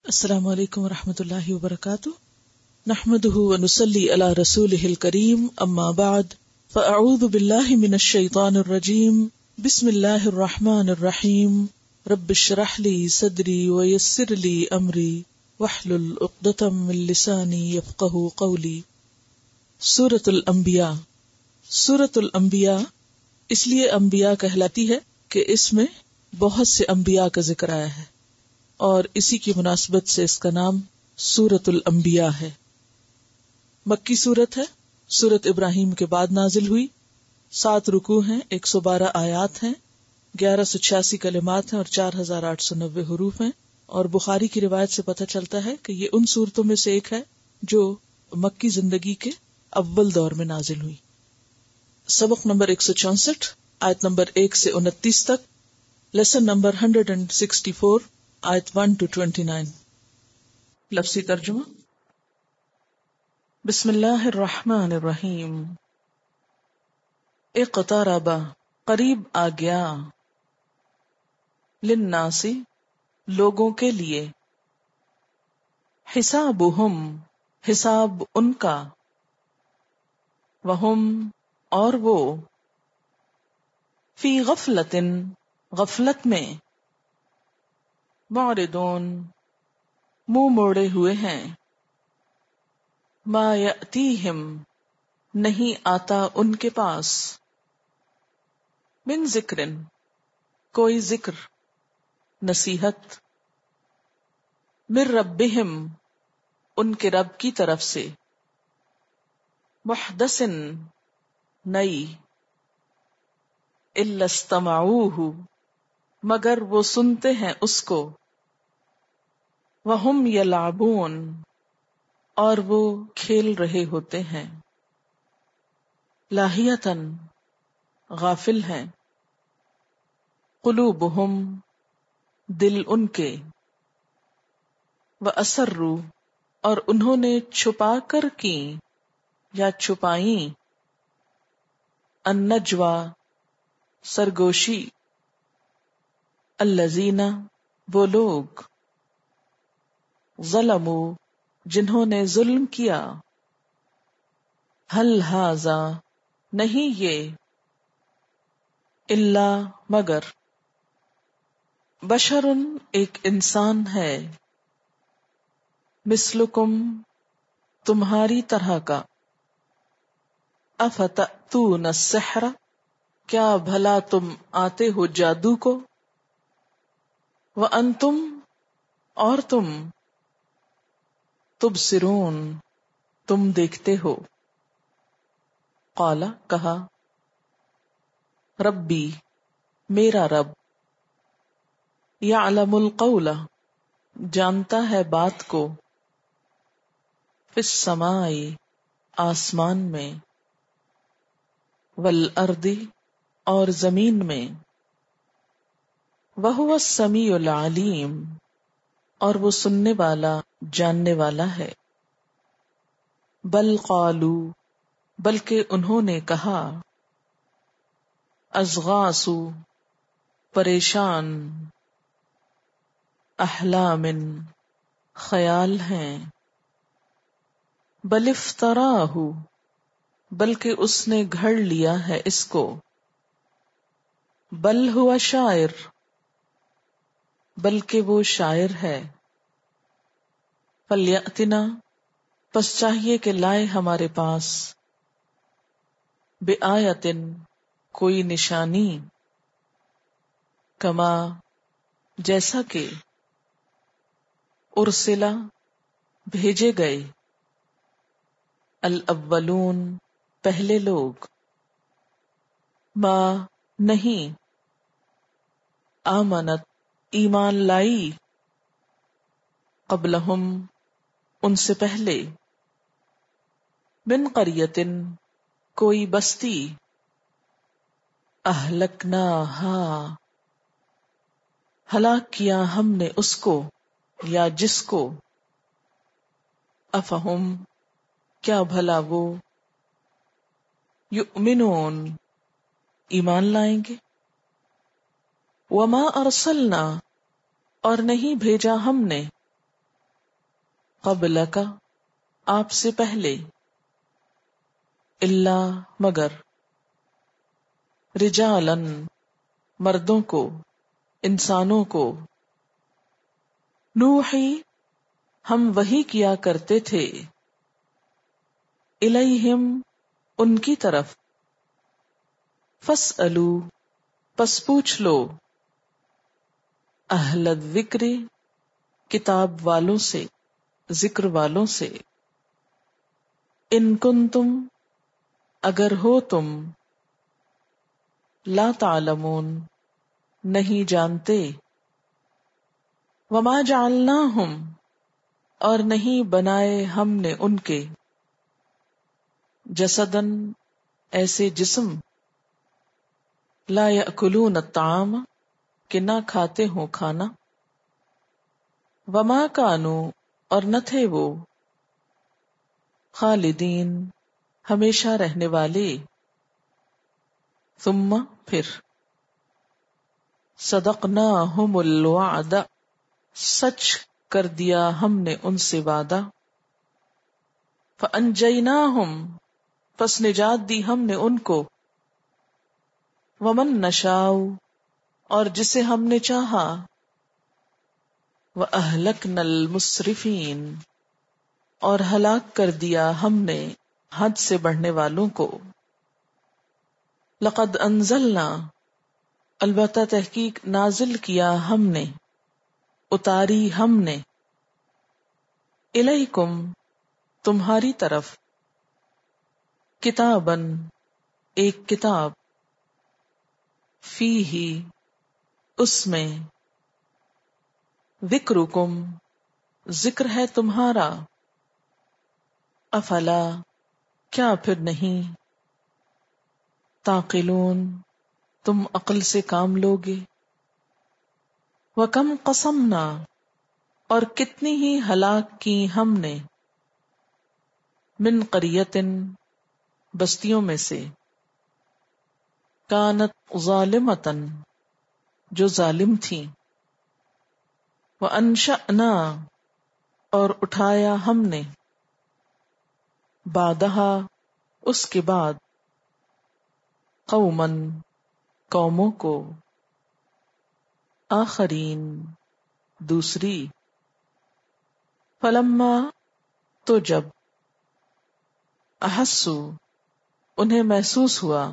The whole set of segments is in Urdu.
السلام علیکم ورحمۃ اللہ وبرکاتہ، نحمده ونصلی علی رسولہ الکریم، اما بعد فاعوذ باللہ من الشیطان الرجیم، بسم اللہ الرحمن الرحیم، رب اشرح لی صدری ویسر لی امری واحلل عقدۃ من لسانی یفقہوا قولی۔ سورۃ الانبیاء۔ سورۃ الانبیاء اس لیے انبیاء کہلاتی ہے کہ اس میں بہت سے انبیاء کا ذکر آیا ہے، اور اسی کی مناسبت سے اس کا نام سورۃ الانبیاء ہے۔ مکی سورت ہے، سورت ابراہیم کے بعد نازل ہوئی، 7 رکوع ہیں، 112 آیات ہیں، 1186 کلمات ہیں اور 4890 حروف ہیں، اور بخاری کی روایت سے پتہ چلتا ہے کہ یہ ان سورتوں میں سے ایک ہے جو مکی زندگی کے اول دور میں نازل ہوئی۔ سبق نمبر 164، آیت نمبر 1 سے 29 تک، لیسن نمبر 164، آیت 1 to 29۔ لفظی ترجمہ۔ بسم اللہ الرحمن الرحیم۔ اقترب، قریب آ گیا، للناس، لوگوں کے لیے، حسابہم، حساب ان کا، وہم، اور وہ، فی غفلۃ، غفلت میں، معرضون، منہ موڑے ہوئے ہیں، ما یأتیہم، نہیں آتا ان کے پاس، من ذکر، کوئی ذکر، نصیحت، من ربہم، ان کے رب کی طرف سے، محدث، نئی، الا استمعوہ، مگر وہ سنتے ہیں اس کو، وہم یلعبون، اور وہ کھیل رہے ہوتے ہیں، لاہیۃً، غافل ہیں، قلوبہم، دل ان کے، واسروا، اور انہوں نے چھپا کر کی یا چھپائیں، النجوی، سرگوشی، الذین، وہ لوگ، ظلموا، جنہوں نے ظلم کیا، هل ھذا، نہیں یہ، الا، مگر، بشر، ایک انسان ہے، مثلکم، تمہاری طرح کا، افتأتون السحر، کیا بھلا تم آتے ہو جادو کو، وانتم، اور تم، تبصرون، تم دیکھتے ہو۔ قال، کہا، ربی، میرا رب، یعلم القول، جانتا ہے بات کو، فی السماء، آسمان میں، والارض، اور زمین میں، وہو السمیع العلیم، اور وہ سننے والا، جاننے والا ہے۔ بل قالوا، بلکہ انہوں نے کہا، اضغاث، پریشان، احلام، خیال ہیں، بل افتراہ، بلکہ اس نے گھڑ لیا ہے اس کو، بل ہوا شاعر، بلکہ وہ شاعر ہے، فلیأتنا، پس چاہیے کہ لائے ہمارے پاس، بآیۃ، کوئی نشانی، کما، جیسا کہ، ارسلا، بھیجے گئے، الاولون، پہلے لوگ، ما، نہیں، آمنت، ایمان لائی، قبلہم، ان سے پہلے، من قریۃ، کوئی بستی، اہلکناہا، ہلاک کیا ہم نے اس کو یا جس کو، افہم، کیا بھلا وہ، یؤمنون، ایمان لائیں گے، وما ارسلنا، اور نہیں بھیجا ہم نے، قبلک آپ سے پہلے، الا مگر، رجالن مردوں کو، انسانوں کو، نوحی ہم وحی کیا کرتے تھے، الیہم ان کی طرف، فاسألو پس پوچھ لو، اہل الذکر کتاب والوں سے، ذکر والوں سے، ان کنتم اگر ہو تم، لا تعلمون نہیں جانتے، وما جعلناہم اور نہیں بنائے ہم نے ان کے، جسدن ایسے جسم، لا یأکلون الطعام کہ نہ کھاتے ہوں کھانا، وما کانوا اور نہ تھے وہ، خالدین ہمیشہ رہنے والے، ثم پھر، صدقناہم الوعد سچ کر دیا ہم نے ان سے وعدہ، فانجیناہم پس نجات دی ہم نے ان کو، ومن نشاء اور جسے ہم نے چاہا، وَأَهْلَكْنَا الْمُسْرِفِينَ اور ہلاک کر دیا ہم نے حد سے بڑھنے والوں کو، لقد انزلنا البتہ تحقیق نازل کیا ہم نے، اتاری ہم نے، الیکم تمہاری طرف، کتابن ایک کتاب، فیہ اس میں، ذکرکم ذکر ہے تمہارا، افلا کیا پھر نہیں، تعقلون تم عقل سے کام لوگے، وَكَمْ قَصَمْنَا اور کتنی ہی ہلاک کی ہم نے، من قریۃ بستیوں میں سے، کانت ظالمۃ جو ظالم تھیں، وَأَنشَأْنَا اور اٹھایا ہم نے، بعدہا اس کے بعد، قومن قوموں کو، آخرین دوسری، فلما تو جب، احسوا انہیں محسوس ہوا،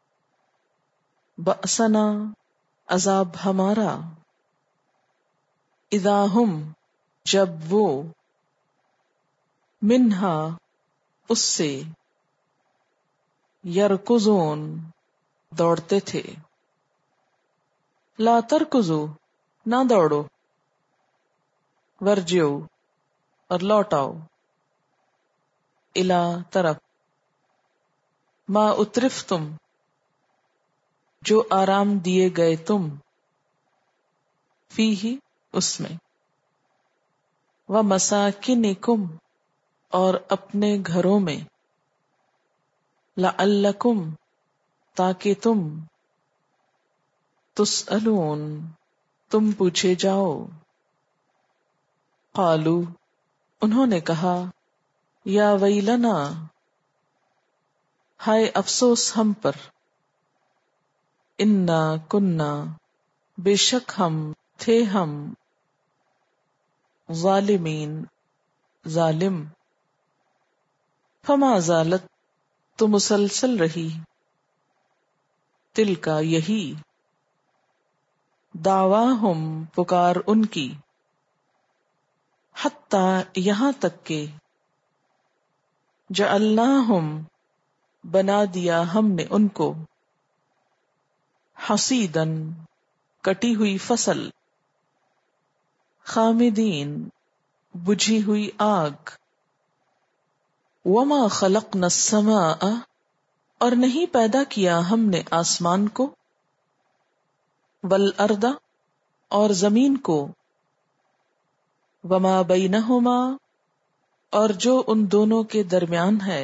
بأسنا عذاب ہمارا، اذا ہم جب وہ، منہا اس سے، یرکضون دوڑتے تھے، لا ترکضوا نہ دوڑو، ورجعوا اور لوٹ آؤ، الی طرف، ما اترفتم جو آرام دیے گئے تم، فیہ اس میں، ومساکنکم اور اپنے گھروں میں، لعلکم تاکہ تم، تسألون تم پوچھے جاؤ، قالو انہوں نے کہا، یا ویلنا ہائے افسوس ہم پر، انا کننا بے شک ہم تھے ہم، ظالمین ظالم، فما زالت تو مسلسل رہی، تلکا یہی، دعواہم پکار ان کی، حتی یہاں تک کہ، جعلناہم بنا دیا ہم نے ان کو، حصیدن کٹی ہوئی فصل، خامدین بجھی ہوئی آگ، وما خلقنا السماء اور نہیں پیدا کیا ہم نے آسمان کو، والارض اور زمین کو، وما بینہما اور جو ان دونوں کے درمیان ہے،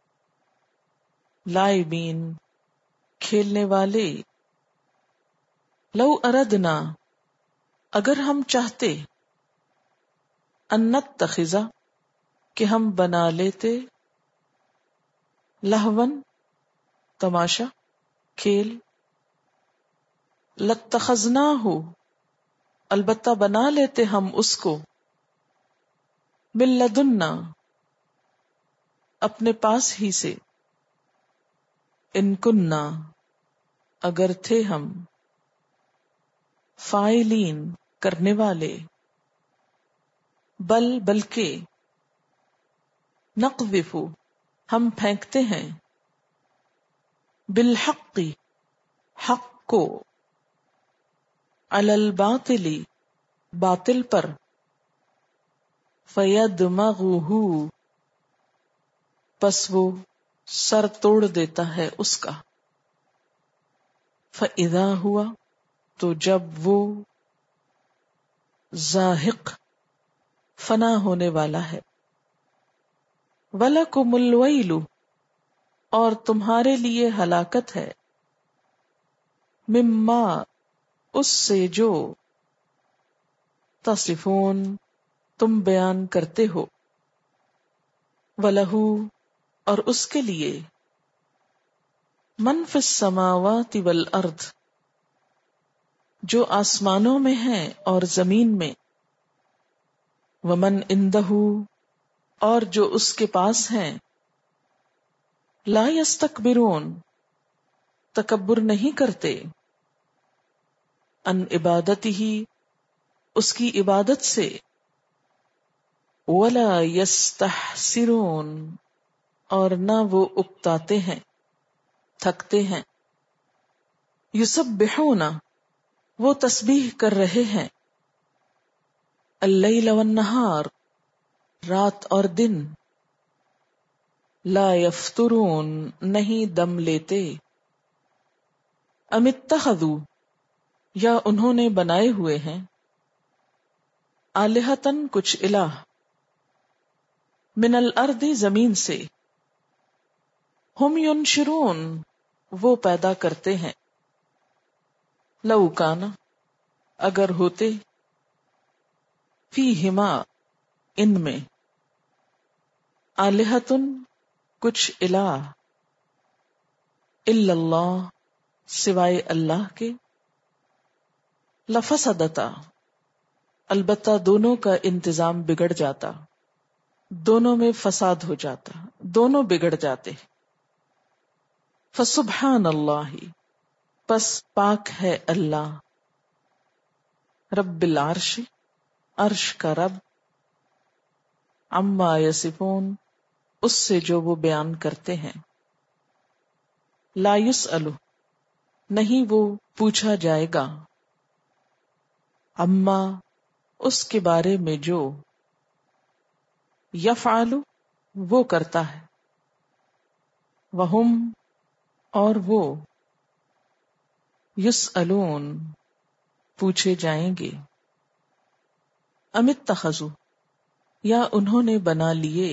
لائبین کھیلنے والے، لو اردنا اگر ہم چاہتے، ان نتخذ کہ ہم بنا لیتے لہون تماشا کھیل، لاتخذناہ البتہ بنا لیتے ہم اس کو، من لدنا اپنے پاس ہی سے، ان کننا اگر تھے ہم، فاعلین کرنے والے، بلکہ نقذف ہم پھینکتے ہیں، بالحق حق کو، علی الباطل باطل پر، فیدمغہ پس وہ سر توڑ دیتا ہے اس کا، فاذا ہوا تو جب وہ زاہق فنا ہونے والا ہے، وَلَكُمُ الْوَيْلُ اور تمہارے لیے ہلاکت ہے، مما اس سے جو، تصفون تم بیان کرتے ہو، وَلَهُ اور اس کے لیے، من فی السماوات والارض جو آسمانوں میں ہیں اور زمین میں، ومن عندہ اور جو اس کے پاس ہیں، لا یستکبرون تکبر نہیں کرتے، ان عبادتہ اس کی عبادت سے، ولا یستحسرون اور نہ وہ اکتاتے ہیں تھکتے ہیں، یسبحون وہ تسبیح کر رہے ہیں، اللیل والنہار رات اور دن، لا یفترون نہیں دم لیتے، ام اتخذوا یا انہوں نے بنائے ہوئے ہیں، آلہتن کچھ الہ، من الارض زمین سے، ہم ینشرون وہ پیدا کرتے ہیں، لو کان اگر ہوتے، فیہما ان میں، آلہتن کچھ الہ، الا اللہ سوائے اللہ کے، لفسدتا البتہ دونوں کا انتظام بگڑ جاتا، دونوں میں فساد ہو جاتا، دونوں بگڑ جاتے، فسبحان اللہ پس پاک ہے اللہ، رب العرش عرش کا رب، عما یصفون اس سے جو وہ بیان کرتے ہیں، لا یسأل نہیں وہ پوچھا جائے گا، عما اس کے بارے میں جو، یفعل وہ کرتا ہے، وہم اور وہ، یسألون پوچھے جائیں گے، ام اتخذوا یا انہوں نے بنا لیے،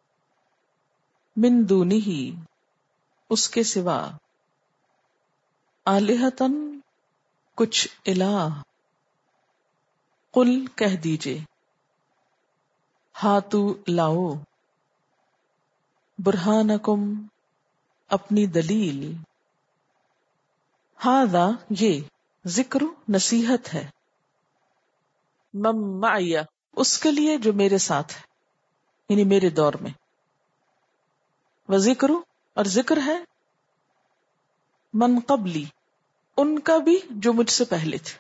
من دونہ اس کے سوا، آلہتن کچھ الہ، قل کہہ دیجئے، ہاتو لاؤ، برہانکم اپنی دلیل، ہذا یہ ذکر نصیحت ہے، من معی اس کے لیے جو میرے ساتھ ہے، یعنی میرے دور میں، وذکر اور ذکر ہے، من قبلی ان کا بھی جو مجھ سے پہلے تھے،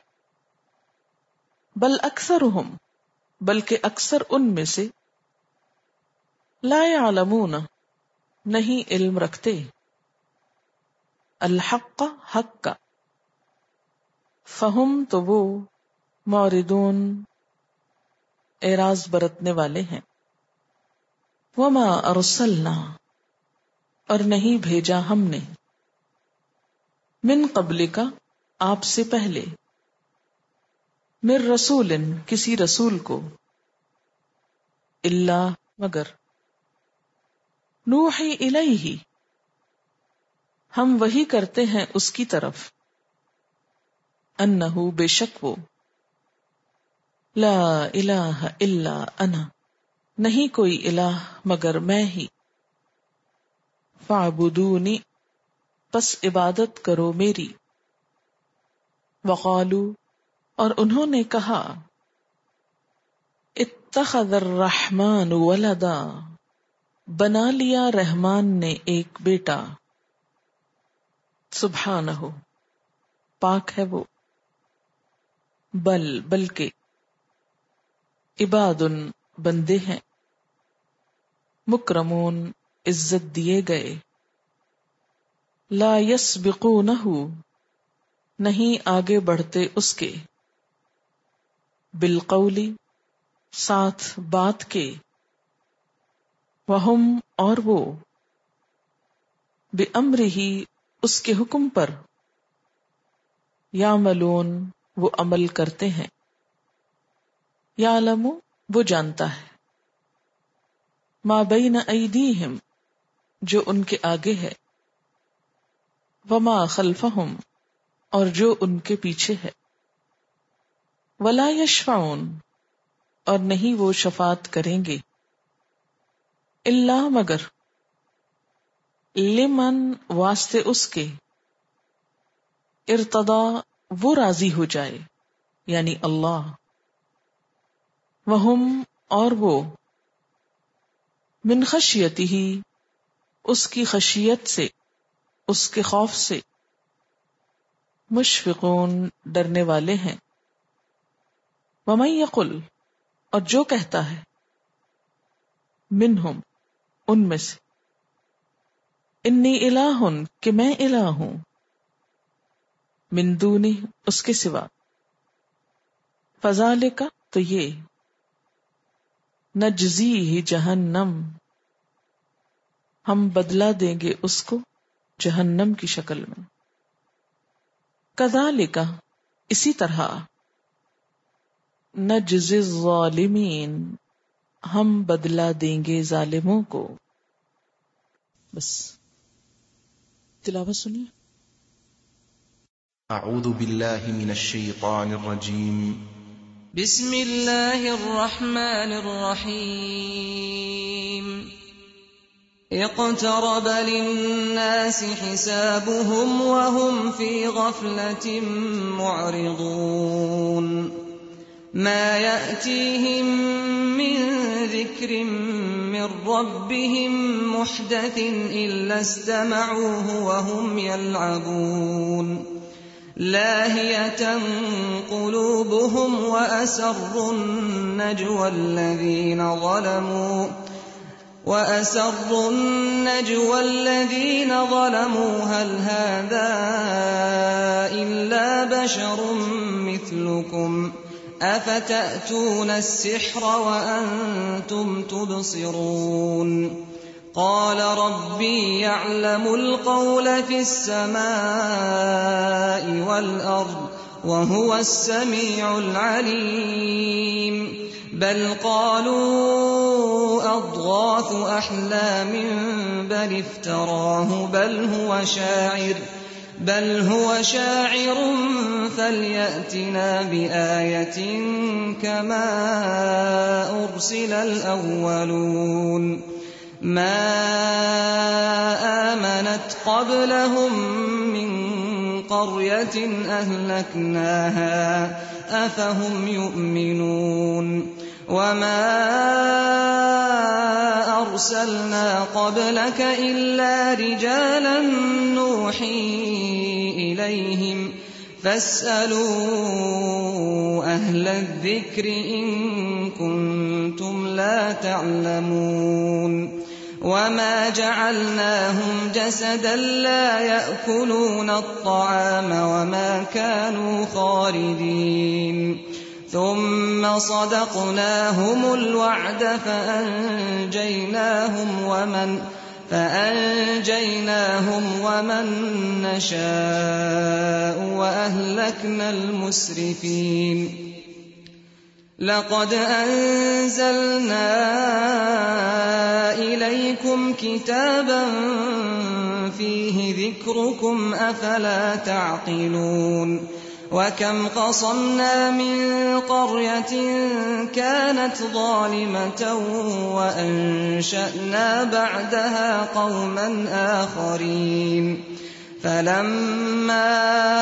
بل اکثرہم بلکہ اکثر ان میں سے، لا یعلمون نہیں علم رکھتے، الحق حق کا، فہم تو وہ، معرضون اعراض برتنے والے ہیں، وما ارسلنا اور نہیں بھیجا ہم نے، من قبل کا آپ سے پہلے، من رسول کسی رسول کو، الا مگر، نوحی الیہ ہم وحی کرتے ہیں اس کی طرف، انہ بے شک وہ، لا الہ الا انا نہیں کوئی الہ مگر میں ہی، فاعبدونی پس عبادت کرو میری، وقالو اور انہوں نے کہا، اتخذ الرحمن ولدا بنا لیا رحمان نے ایک بیٹا، سبحانہ پاک ہے وہ، بلکہ عباد بندے ہیں، مکرمون عزت دیے گئے، لا یسبقونہ نہیں آگے بڑھتے اس کے، بالقول ساتھ بات کے، وہم اور وہ، بامرہ اس کے حکم پر، یعملون وہ عمل کرتے ہیں، یعلم وہ جانتا ہے، ما بین ایدیہم جو ان کے آگے ہے، وما خلفہم اور جو ان کے پیچھے ہے، ولا یشفعون اور نہیں وہ شفاعت کریں گے، الا مگر، لمن واسطے اس کے، ارتضی وہ راضی ہو جائے یعنی اللہ، وہم اور وہ، من خشیتہ اس کی خشیت سے، اس کے خوف سے، مشفقون ڈرنے والے ہیں، ومن یقل اور جو کہتا ہے، منہم ان میں سے، انی الہ کہ میں الہ ہوں، من دونہ اس کے سوا، فذالک تو یہ، نجزیہ جہنم ہم بدلہ دیں گے اس کو جہنم کی شکل میں، کذالک اسی طرح، نجزی الظالمین ہم بدلہ دیں گے ظالموں کو۔ بس تلاوت سنیے۔ اعوذ باللہ من الشیطان الرجیم، بسم اللہ الرحمن الرحیم، اقترب للناس حسابهم وهم في غفلة معرضون، ما يأتيهم من ذكر من ربهم محدث إلا استمعوه وهم يلعبون، لاهية قلوبهم وأسروا النجوى الذين ظلموا هل هذا إلا بشر مثلكم أفتأتون السحر وأنتم تبصرون، قال ربي يعلم القول في السماء والأرض وهو السميع العليم، بل قالوا أضغاث أحلام بل افتراه بل هو شاعر فليأتنا بآية كما أرسل الأولون، ما آمنت قبلهم من قرية أهلكناها أفهم يؤمنون، وما أرسلنا قبلك إلا رجالا نوحي إليهم فاسألوا أهل الذكر إن كنتم لا تعلمون، وما جعلناهم جسدا لا يأكلون الطعام وما كانوا خالدين، ثم صدقناهم الوعد فأنجيناهم ومن نشاء وأهلكنا المسرفين، لقد أنزلنا إليكم كتابا فيه ذكركم أفلا تعقلون، وكم قصمنا من قرية كانت ظالمة وأنشأنا بعدها قوما آخرين فلما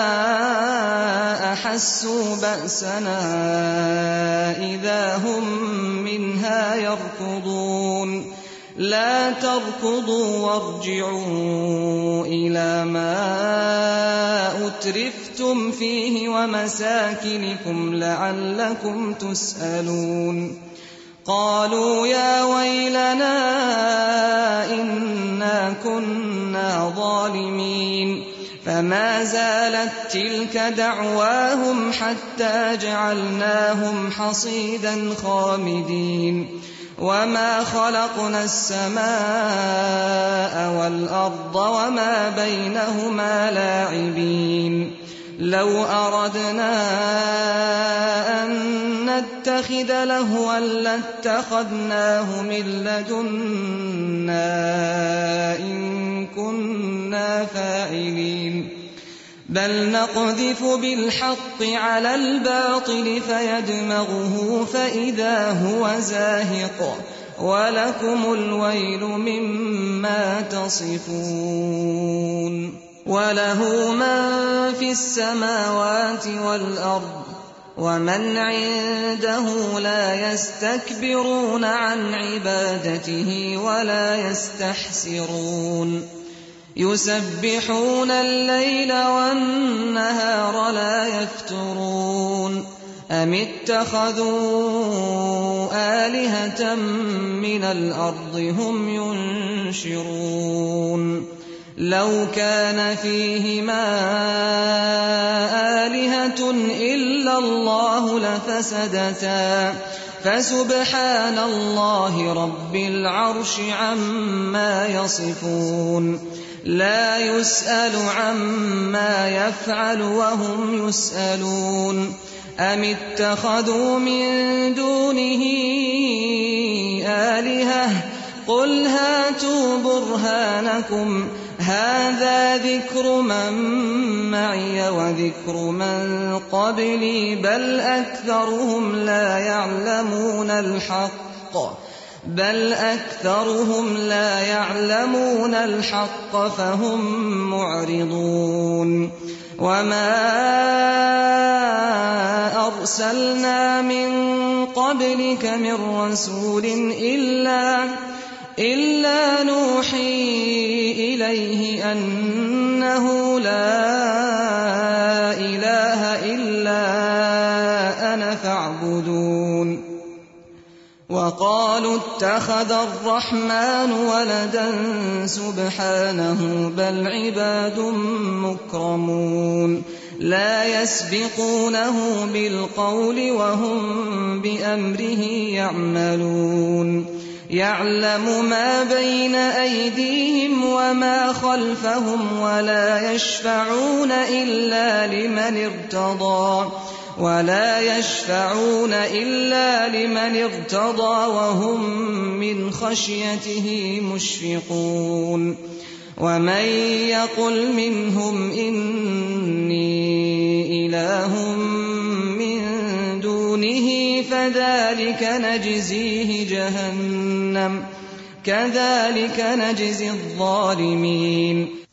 أحسوا بأسنا إذا هم منها يركضون لا تركضوا وارجعوا إلى ما أترفتم فيه ومساكنكم لعلكم تسألون قالوا يا ويلنا إنا كنا ظالمين فما زالت تلك دعواهم حتى جعلناهم حصيدا خامدين وما خلقنا السماء والأرض وما بينهما لاعبين لو أردنا أن نتخذ لهوا لاتخذناه من لدنا إن كنا فاعلين بل نقذف بالحق على الباطل فيدمغه فإذا هو زاهق ولكم الويل مما تصفون وله من في السماوات والأرض ومن عنده لا يستكبرون عن عبادته ولا يستحسرون يسبحون الليل والنهار لا يفترون أم اتخذوا آلهة من الأرض هم ينشرون لو كان فيهما آلهة إلا الله لفسدتا فسبحان الله رب العرش عما يصفون لا يسأل عما يفعل وهم يسألون أم اتخذوا من دونه آلهة قل هاتوا برهانكم هذا ذكر من معي وذكر من قبلي بل أكثرهم لا يعلمون الحق فهم معرضون وما أرسلنا من قبلك من رسول إلا نوحي إليه أنه لا إله إلا أنا فاعبدون وقالوا اتخذ الرحمن ولدا سبحانه بل عباد مكرمون لا يسبقونه بالقول وهم بأمره يعملون يعلم ما بين أيديهم وما خلفهم ولا يشفعون إلا لمن ارتضى وهم من خشيته مشفقون ومن يقل منهم إني إله من دونه فذلك نجزيه جهنم كذلك نجزي الظالمين